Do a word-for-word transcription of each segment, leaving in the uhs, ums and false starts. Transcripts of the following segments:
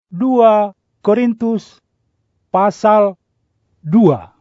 dua Korintus pasal dua.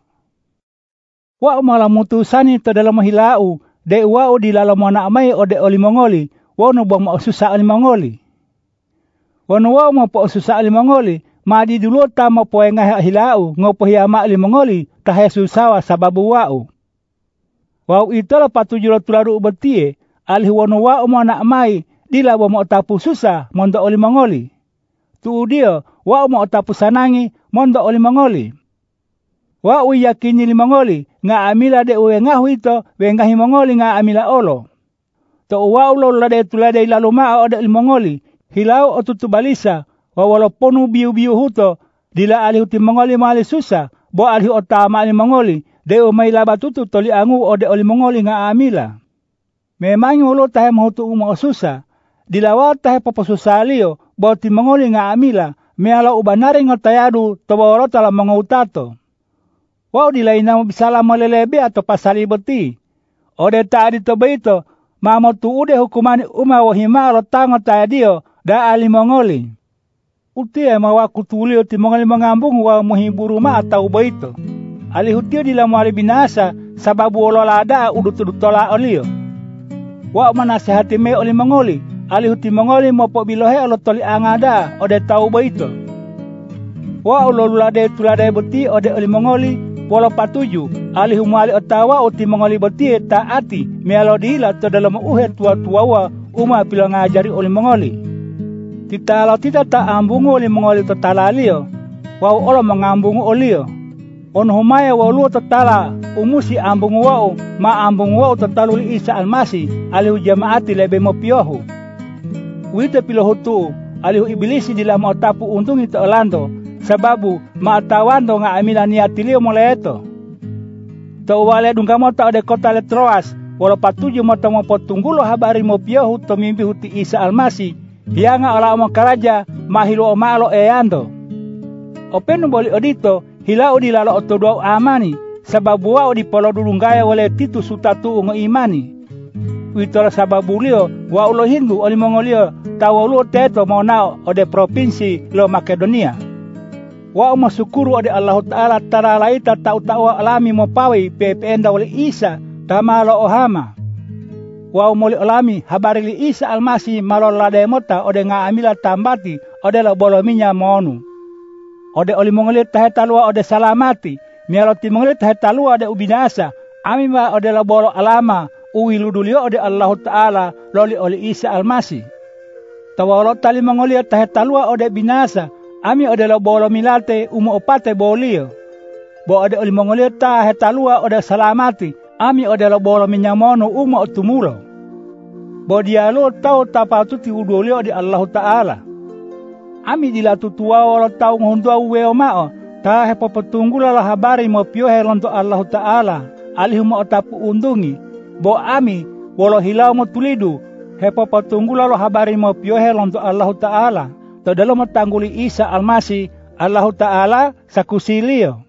Wa malam mutusani to dalam hilau de wa di dalam anak mai ode oli mongoli wa no bang ma susah oli mongoli. Wa no wa ma po susah oli mongoli ma di dulu ta ma po ngah hilau ngopo hiya ma oli mongoli ta susawa sababu wau. Wau itola patujulo tularu betie alih wa no wa ma anak mai di labo ma tapu susah mondo oli mongoli. Tu dia wa ma tapu sanangi mondo oli mongoli. Wa uyakini limongoli nga amila de uwe ngahu ito we ngahi mongoli nga amila olo. To wa ulo lade tulade lalu maa ode limongoli hilau otutu balisa wa waloponu biu-biu huto dila ali huti mongoli mali susah bo ali otama limongoli de umay labatutu toli angu ode oli mongoli nga amila. Memang ulo tahe mahutu umo susah dilawa tahe paposusalio bo ti mongoli nga amila meala ubanari ngotayadu to bawalo tala mangautato. Wow dilaina mo bisala malelebe atau pasali beti. Ode tadi to beito, mamo tu ude hukumani uma wahima lo tango tadio da ali mongoli. Utia mawa kutulio ti mongoli mangambung wa muhiburu ma atau beito. Ali hutio dilamu ali binasa sababu ololada udut-udut tola olio. Wa manasehati me oli mongoli, ali huti mongoli mopo bilohe olo toli angada ode tau beito. Wa ololade tulade beti ode oli mongoli Walau patuju, alih umali otawa uti mongoli betie taati mealo dila to dalam uhe tua-tuawa uma pila ngajari oli mongoli. Tita lo tita ta ambungu oli mongoli to talalio, wau olo mengambungu olio. On humaya wau luo to tala umusi ambungu wau ma ambungu wau to taluli Isa Almasi alihu jamaati lebe mopiohu. Wite pilo hutu alihu ibilisi dila mau tapu untungi to Orlando. Sababu maatawando nga amila niatilio moleto. To wale dungamo ta ode kota le Troas, walo patuju mo to mo potunggulo habari mo piohu to mimpi huti Isa Almasi, hianga ola mo karaja mahilo o malo eando. Openu boli odito, hila odi lalo otodo amani, sababu wa odi polo dulunggaya wale titu sutatu ungo imani. Witola sababu lio, wa ulo Hindu oli mongolio, tawulu teto mo nao ode provinsi lo Makedonia. Wa masukuru ade Allah Ta'ala tara laita tau tau alami mo pawi pependa wali Isa tamalo ohama. Wa moli alami habari li Isa Almasi malo lade mota ode nga amila tambati ode lo bolominya monu. Ode oli mongoli tahe talua ode salamati mialo ti mongoli tahe talua ode ubinasa ami ma ode lo bolo alama uwi ludulio ode Allah Ta'ala loli oli Isa Almasi. Tawalo tali mongoli tahe talua ode binasa Ami adalah bolo milate umu opate bolio. Bo ada oli mongolio ta hetalua oda salamati. Ami adalah bolo minyamono umu otumulo. Bo dialo tau tapatuti udolio di Allah Ta'ala. Ami dilatu tua wala tau ngondua uweo mao. Ta hepopotunggula la habari mo piohe lonto Allah Ta'ala. Alihu mo otapu undungi. Bo ami wolo hilau mo tulidu. Hepopotunggula la habari mo piohe lonto Allah Ta'ala. To dalam tangguli Isa Almasi Allah Ta'ala sakusilio.